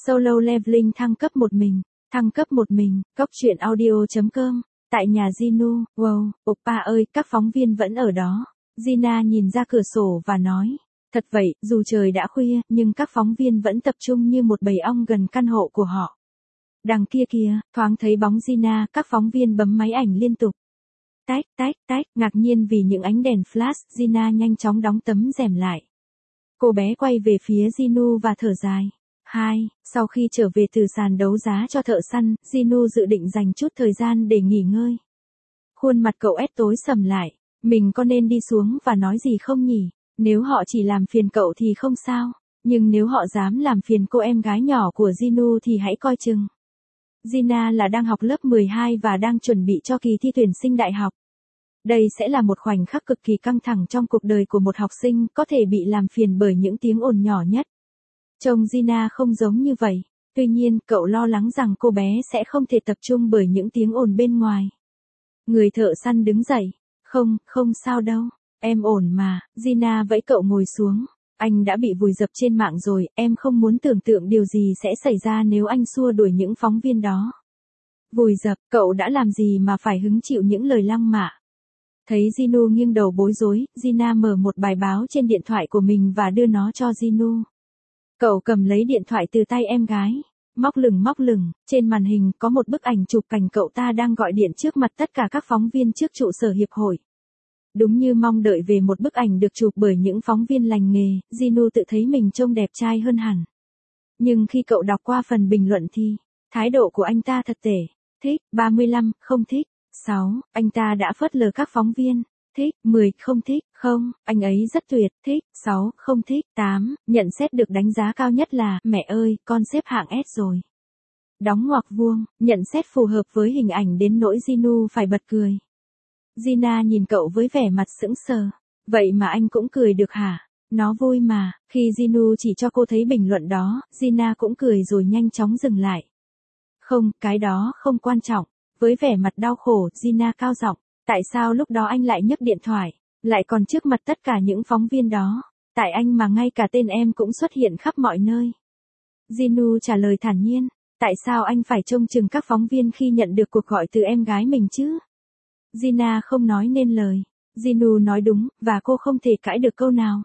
Solo Leveling thăng cấp một mình. Thăng cấp một mình, Cóc truyện audio.com. Tại nhà Jinu, wow, oppa ơi, các phóng viên vẫn ở đó. Gina nhìn ra cửa sổ và nói. Thật vậy, dù trời đã khuya, nhưng các phóng viên vẫn tập trung như một bầy ong gần căn hộ của họ. Đằng kia kìa, thoáng thấy bóng Gina, các phóng viên bấm máy ảnh liên tục. Tách, tách, tách, ngạc nhiên vì những ánh đèn flash, Gina nhanh chóng đóng tấm rèm lại. Cô bé quay về phía Jinu và thở dài. Sau khi trở về từ sàn đấu giá cho thợ săn, Jinu dự định dành chút thời gian để nghỉ ngơi. Khuôn mặt cậu ét tối sầm lại. Mình có nên đi xuống và nói gì không nhỉ? Nếu họ chỉ làm phiền cậu thì không sao. Nhưng nếu họ dám làm phiền cô em gái nhỏ của Jinu thì hãy coi chừng. Gina là đang học lớp 12 và đang chuẩn bị cho kỳ thi tuyển sinh đại học. Đây sẽ là một khoảnh khắc cực kỳ căng thẳng trong cuộc đời của một học sinh, có thể bị làm phiền bởi những tiếng ồn nhỏ nhất. Trông Gina không giống như vậy. Tuy nhiên, cậu lo lắng rằng cô bé sẽ không thể tập trung bởi những tiếng ồn bên ngoài. Người thợ săn đứng dậy. Không sao đâu. Em ổn mà. Gina vẫy cậu ngồi xuống. Anh đã bị vùi dập trên mạng rồi, em không muốn tưởng tượng điều gì sẽ xảy ra nếu anh xua đuổi những phóng viên đó. Vùi dập, cậu đã làm gì mà phải hứng chịu những lời lăng mạ? Thấy Jinu nghiêng đầu bối rối, Gina mở một bài báo trên điện thoại của mình và đưa nó cho Jinu. Cậu cầm lấy điện thoại từ tay em gái. Móc lửng, trên màn hình có một bức ảnh chụp cảnh cậu ta đang gọi điện trước mặt tất cả các phóng viên trước trụ sở hiệp hội. Đúng như mong đợi về một bức ảnh được chụp bởi những phóng viên lành nghề, Jinu tự thấy mình trông đẹp trai hơn hẳn. Nhưng khi cậu đọc qua phần bình luận thì, thái độ của anh ta thật tệ. Thích, 35, không thích. 6, anh ta đã phớt lờ các phóng viên. Thích, 10, không thích, không, anh ấy rất tuyệt, thích, 6, không thích, 8, nhận xét được đánh giá cao nhất là, mẹ ơi, con xếp hạng S rồi. Đóng ngoặc vuông, nhận xét phù hợp với hình ảnh đến nỗi Jinu phải bật cười. Gina nhìn cậu với vẻ mặt sững sờ. Vậy mà anh cũng cười được hả? Nó vui mà. Khi Jinu chỉ cho cô thấy bình luận đó, Gina cũng cười rồi nhanh chóng dừng lại. Không, cái đó không quan trọng. Với vẻ mặt đau khổ, Gina cao giọng. Tại sao lúc đó anh lại nhấc điện thoại? Lại còn trước mặt tất cả những phóng viên đó. Tại anh mà ngay cả tên em cũng xuất hiện khắp mọi nơi. Jinu trả lời thản nhiên. Tại sao anh phải trông chừng các phóng viên khi nhận được cuộc gọi từ em gái mình chứ? Gina không nói nên lời. Jinu nói đúng, và cô không thể cãi được câu nào.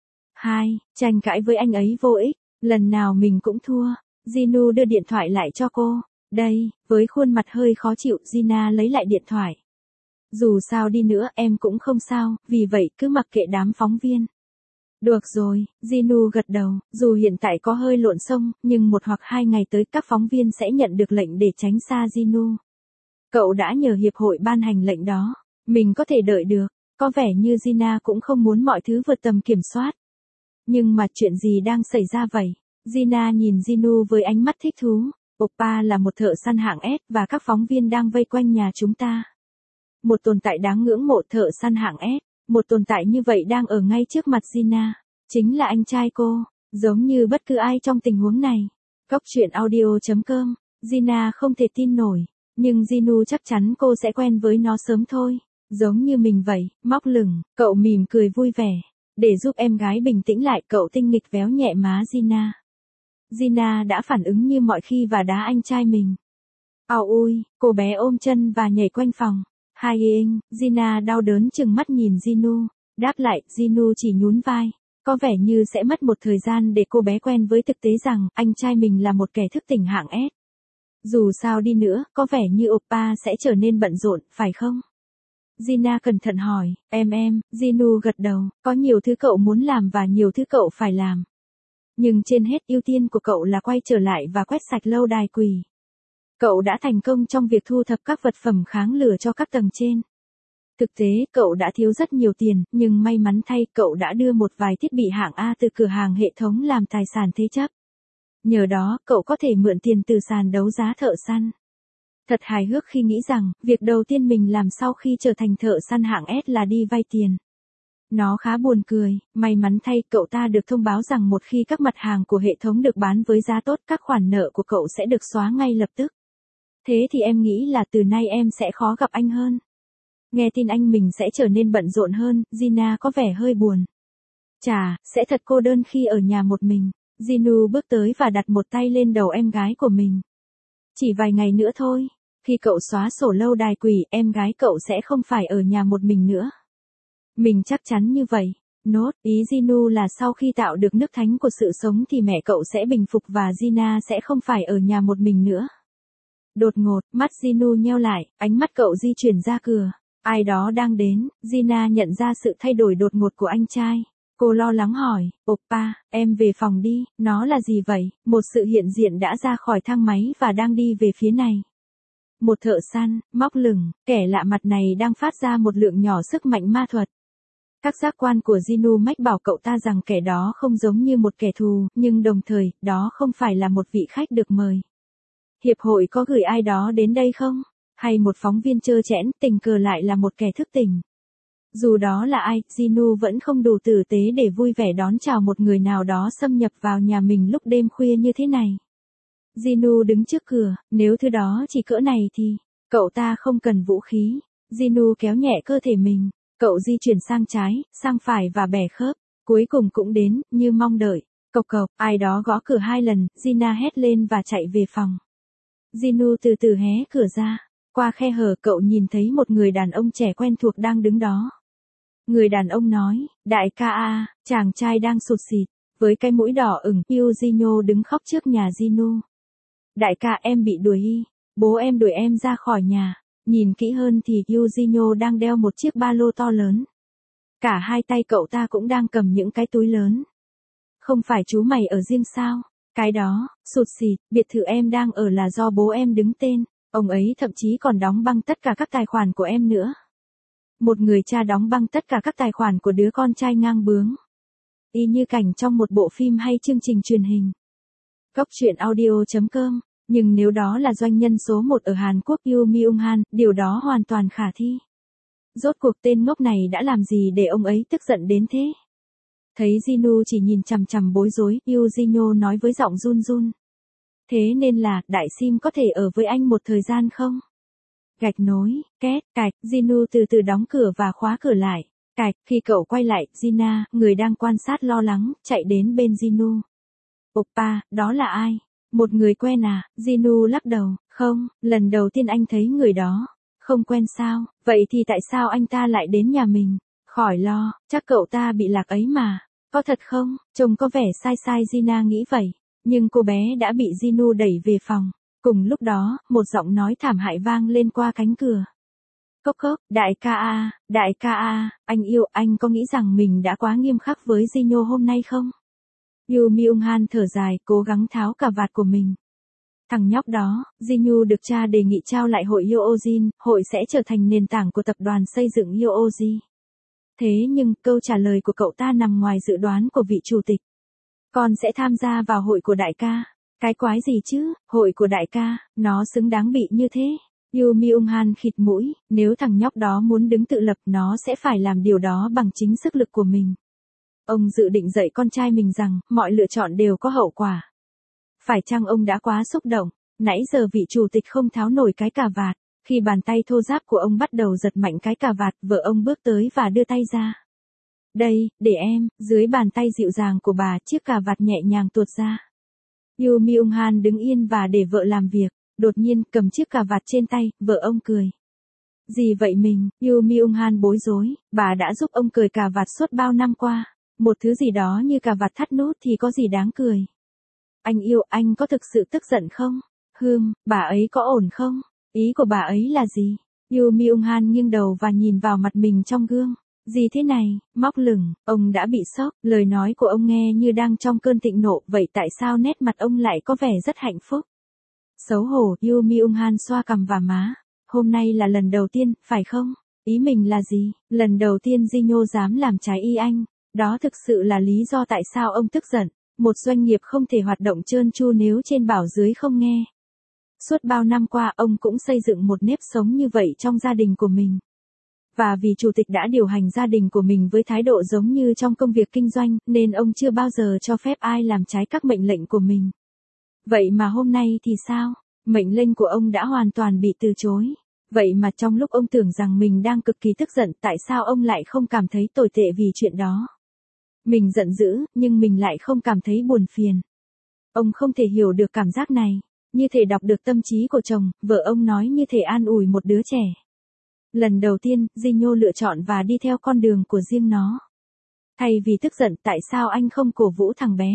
Tranh cãi với anh ấy vô ích. Lần nào mình cũng thua. Jinu đưa điện thoại lại cho cô. Đây, với khuôn mặt hơi khó chịu, Gina lấy lại điện thoại. Dù sao đi nữa, em cũng không sao, vì vậy cứ mặc kệ đám phóng viên. Được rồi, Jinu gật đầu, dù hiện tại có hơi lộn xông, nhưng 1 hoặc 2 ngày tới các phóng viên sẽ nhận được lệnh để tránh xa Jinu. Cậu đã nhờ hiệp hội ban hành lệnh đó. Mình có thể đợi được. Có vẻ như Gina cũng không muốn mọi thứ vượt tầm kiểm soát. Nhưng mà chuyện gì đang xảy ra vậy? Gina nhìn Jinu với ánh mắt thích thú. Oppa là một thợ săn hạng S và các phóng viên đang vây quanh nhà chúng ta. Một tồn tại đáng ngưỡng mộ, thợ săn hạng S. Một tồn tại như vậy đang ở ngay trước mặt Gina. Chính là anh trai cô. Giống như bất cứ ai trong tình huống này. Cóc truyện audio.com. Gina không thể tin nổi. Nhưng Jinu chắc chắn cô sẽ quen với nó sớm thôi. Giống như mình vậy, móc lửng, cậu mỉm cười vui vẻ. Để giúp em gái bình tĩnh lại, cậu tinh nghịch véo nhẹ má Gina. Gina đã phản ứng như mọi khi và đá anh trai mình. Ao ui, cô bé ôm chân và nhảy quanh phòng. Gina đau đớn chừng mắt nhìn Jinu. Đáp lại, Jinu chỉ nhún vai. Có vẻ như sẽ mất một thời gian để cô bé quen với thực tế rằng anh trai mình là một kẻ thức tỉnh hạng S. Dù sao đi nữa, có vẻ như oppa sẽ trở nên bận rộn, phải không? Gina cẩn thận hỏi, Jinu gật đầu, có nhiều thứ cậu muốn làm và nhiều thứ cậu phải làm. Nhưng trên hết ưu tiên của cậu là quay trở lại và quét sạch lâu đài quỷ. Cậu đã thành công trong việc thu thập các vật phẩm kháng lửa cho các tầng trên. Thực tế, cậu đã thiếu rất nhiều tiền, nhưng may mắn thay cậu đã đưa một vài thiết bị hạng A từ cửa hàng hệ thống làm tài sản thế chấp. Nhờ đó, cậu có thể mượn tiền từ sàn đấu giá thợ săn. Thật hài hước khi nghĩ rằng, việc đầu tiên mình làm sau khi trở thành thợ săn hạng S là đi vay tiền. Nó khá buồn cười, may mắn thay cậu ta được thông báo rằng một khi các mặt hàng của hệ thống được bán với giá tốt, các khoản nợ của cậu sẽ được xóa ngay lập tức. Thế thì em nghĩ là từ nay em sẽ khó gặp anh hơn. Nghe tin anh mình sẽ trở nên bận rộn hơn, Gina có vẻ hơi buồn. Chà, sẽ thật cô đơn khi ở nhà một mình. Jinu bước tới và đặt một tay lên đầu em gái của mình. Chỉ vài ngày nữa thôi, khi cậu xóa sổ lâu đài quỷ, em gái cậu sẽ không phải ở nhà một mình nữa. Mình chắc chắn như vậy. Nốt, ý Jinu là sau khi tạo được nước thánh của sự sống thì mẹ cậu sẽ bình phục và Gina sẽ không phải ở nhà một mình nữa. Đột ngột, mắt Jinu nheo lại, ánh mắt cậu di chuyển ra cửa. Ai đó đang đến, Gina nhận ra sự thay đổi đột ngột của anh trai. Cô lo lắng hỏi, Oppa, em về phòng đi, nó là gì vậy? Một sự hiện diện đã ra khỏi thang máy và đang đi về phía này. Một thợ săn, móc lửng, kẻ lạ mặt này đang phát ra một lượng nhỏ sức mạnh ma thuật. Các giác quan của Jinu mách bảo cậu ta rằng kẻ đó không giống như một kẻ thù, nhưng đồng thời, đó không phải là một vị khách được mời. Hiệp hội có gửi ai đó đến đây không? Hay một phóng viên trơ trẽn, tình cờ lại là một kẻ thức tỉnh? Dù đó là ai, Jinu vẫn không đủ tử tế để vui vẻ đón chào một người nào đó xâm nhập vào nhà mình lúc đêm khuya như thế này. Jinu đứng trước cửa, nếu thứ đó chỉ cỡ này thì, cậu ta không cần vũ khí. Jinu kéo nhẹ cơ thể mình, cậu di chuyển sang trái, sang phải và bẻ khớp, cuối cùng cũng đến, như mong đợi. Cộc cộc, ai đó gõ cửa 2 lần, Gina hét lên và chạy về phòng. Jinu từ từ hé cửa ra, qua khe hở cậu nhìn thấy một người đàn ông trẻ quen thuộc đang đứng đó. Người đàn ông nói, đại ca a, chàng trai đang sụt sịt, với cái mũi đỏ ửng, Eugenio đứng khóc trước nhà Jinu. Đại ca em bị đuổi y, bố em đuổi em ra khỏi nhà. Nhìn kỹ hơn thì Eugenio đang đeo một chiếc ba lô to lớn. Cả hai tay cậu ta cũng đang cầm những cái túi lớn. Không phải chú mày ở riêng sao? Cái đó, sụt sịt, biệt thự em đang ở là do bố em đứng tên. Ông ấy thậm chí còn đóng băng tất cả các tài khoản của em nữa. Một người cha đóng băng tất cả các tài khoản của đứa con trai ngang bướng. Y như cảnh trong một bộ phim hay chương trình truyền hình. Góc truyện audio.com. Nhưng nếu đó là doanh nhân số 1 ở Hàn Quốc Yoo Myung-han, điều đó hoàn toàn khả thi. Rốt cuộc tên ngốc này đã làm gì để ông ấy tức giận đến thế? Thấy Jinu chỉ nhìn chằm chằm bối rối, Eugenio nói với giọng run run. Thế nên là, đại sim có thể ở với anh một thời gian không? Gạch nối, két, cạch, Jinu từ từ đóng cửa và khóa cửa lại. Cạch, khi cậu quay lại, Gina, người đang quan sát lo lắng, chạy đến bên Jinu. Oppa, đó là ai? Một người quen à? Jinu lắc đầu, không, lần đầu tiên anh thấy người đó. Không quen sao, vậy thì tại sao anh ta lại đến nhà mình? Khỏi lo, chắc cậu ta bị lạc ấy mà. Có thật không? Trông có vẻ sai sai Gina nghĩ vậy. Nhưng cô bé đã bị Jinu đẩy về phòng. Cùng lúc đó, một giọng nói thảm hại vang lên qua cánh cửa. Cốc cốc, đại ca a, anh yêu, anh có nghĩ rằng mình đã quá nghiêm khắc với Jinu hôm nay không? Yoo Myung-han thở dài, cố gắng tháo cà vạt của mình. Thằng nhóc đó, Jinu được cha đề nghị trao lại hội Yoojin, hội sẽ trở thành nền tảng của tập đoàn xây dựng Yooji. Thế nhưng, câu trả lời của cậu ta nằm ngoài dự đoán của vị chủ tịch. Con sẽ tham gia vào hội của đại ca. Cái quái gì chứ, hội của đại ca, nó xứng đáng bị như thế. Yoo Myung-han khịt mũi, nếu thằng nhóc đó muốn đứng tự lập nó sẽ phải làm điều đó bằng chính sức lực của mình. Ông dự định dạy con trai mình rằng, mọi lựa chọn đều có hậu quả. Phải chăng ông đã quá xúc động, nãy giờ vị chủ tịch không tháo nổi cái cà vạt, khi bàn tay thô ráp của ông bắt đầu giật mạnh cái cà vạt, vợ ông bước tới và đưa tay ra. Đây, để em, dưới bàn tay dịu dàng của bà, chiếc cà vạt nhẹ nhàng tuột ra. Yoo Myung-han đứng yên và để vợ làm việc, đột nhiên cầm chiếc cà vạt trên tay, vợ ông cười. Gì vậy mình? Yoo Myung-han bối rối, bà đã giúp ông cởi cà vạt suốt bao năm qua. Một thứ gì đó như cà vạt thắt nút thì có gì đáng cười. Anh yêu, anh có thực sự tức giận không? Bà ấy có ổn không? Ý của bà ấy là gì? Yoo Myung-han nghiêng đầu và nhìn vào mặt mình trong gương. Gì thế này? Móc lửng, ông đã bị sốc, lời nói của ông nghe như đang trong cơn thịnh nộ, vậy tại sao nét mặt ông lại có vẻ rất hạnh phúc? Xấu hổ, Yoo Myung-han xoa cằm và má. Hôm nay là lần đầu tiên, phải không? Ý mình là gì? Lần đầu tiên Jinu dám làm trái ý anh. Đó thực sự là lý do tại sao ông tức giận. Một doanh nghiệp không thể hoạt động trơn tru nếu trên bảo dưới không nghe. Suốt bao năm qua ông cũng xây dựng một nếp sống như vậy trong gia đình của mình. Và vì chủ tịch đã điều hành gia đình của mình với thái độ giống như trong công việc kinh doanh, nên ông chưa bao giờ cho phép ai làm trái các mệnh lệnh của mình. Vậy mà hôm nay thì sao? Mệnh lệnh của ông đã hoàn toàn bị từ chối. Vậy mà trong lúc ông tưởng rằng mình đang cực kỳ tức giận, tại sao ông lại không cảm thấy tồi tệ vì chuyện đó? Mình giận dữ, nhưng mình lại không cảm thấy buồn phiền. Ông không thể hiểu được cảm giác này, như thể đọc được tâm trí của chồng, vợ ông nói như thể an ủi một đứa trẻ. Lần đầu tiên, Jinho lựa chọn và đi theo con đường của riêng nó. Thay vì tức giận tại sao anh không cổ vũ thằng bé.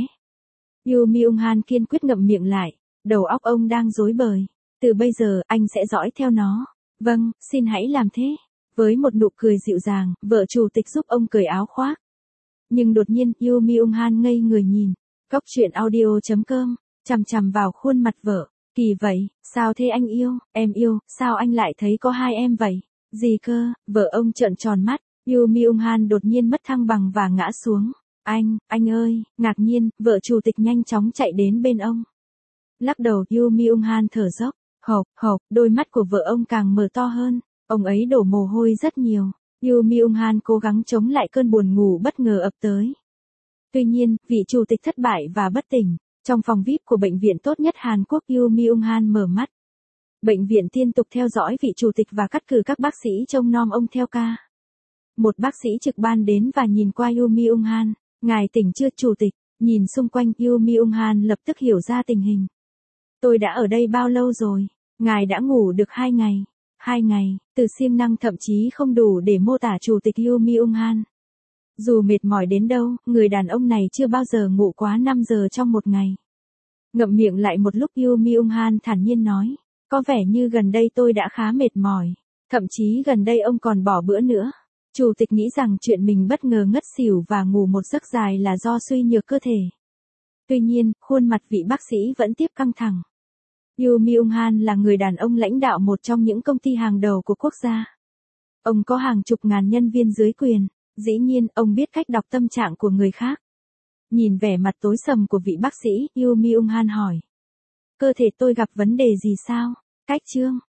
Yoo Myung-han kiên quyết ngậm miệng lại, đầu óc ông đang rối bời. Từ bây giờ, anh sẽ dõi theo nó. Vâng, xin hãy làm thế. Với một nụ cười dịu dàng, vợ chủ tịch giúp ông cởi áo khoác. Nhưng đột nhiên, Yoo Myung-han ngây người nhìn. Góc truyện audio.com, chằm chằm vào khuôn mặt vợ. Kỳ vậy, sao thế anh yêu, em yêu, sao anh lại thấy có hai em vậy? Gì cơ, vợ ông trợn tròn mắt. Yoo Myung-han đột nhiên mất thăng bằng và ngã xuống. Anh ơi, ngạc nhiên, vợ chủ tịch nhanh chóng chạy đến bên ông. Lắc đầu, Yoo Myung-han thở dốc, hộc, đôi mắt của vợ ông càng mở to hơn, ông ấy đổ mồ hôi rất nhiều. Yoo Myung-han cố gắng chống lại cơn buồn ngủ bất ngờ ập tới. Tuy nhiên, vị chủ tịch thất bại và bất tỉnh. Trong phòng VIP của bệnh viện tốt nhất Hàn Quốc, Yoo Myung-han mở mắt. Bệnh viện tiếp tục theo dõi vị chủ tịch và cắt cử các bác sĩ trông nom ông theo ca. Một bác sĩ trực ban đến và nhìn qua Yoo Myung-han. Ngài tỉnh chưa chủ tịch? Nhìn xung quanh, Yoo Myung-han lập tức hiểu ra tình hình. Tôi đã ở đây bao lâu rồi? Ngài đã ngủ được 2 ngày. 2 ngày, từ siêng năng thậm chí không đủ để mô tả chủ tịch Yoo Myung-han. Dù mệt mỏi đến đâu, người đàn ông này chưa bao giờ ngủ quá 5 giờ trong một ngày. Ngậm miệng lại một lúc, Yoo Myung-han thản nhiên nói. Có vẻ như gần đây tôi đã khá mệt mỏi. Thậm chí gần đây ông còn bỏ bữa nữa. Chủ tịch nghĩ rằng chuyện mình bất ngờ ngất xỉu và ngủ một giấc dài là do suy nhược cơ thể. Tuy nhiên, khuôn mặt vị bác sĩ vẫn tiếp căng thẳng. Yoo Myung-han là người đàn ông lãnh đạo một trong những công ty hàng đầu của quốc gia. Ông có hàng chục ngàn nhân viên dưới quyền. Dĩ nhiên, ông biết cách đọc tâm trạng của người khác. Nhìn vẻ mặt tối sầm của vị bác sĩ, Yoo Myung-han hỏi. Cơ thể tôi gặp vấn đề gì sao? Cách chương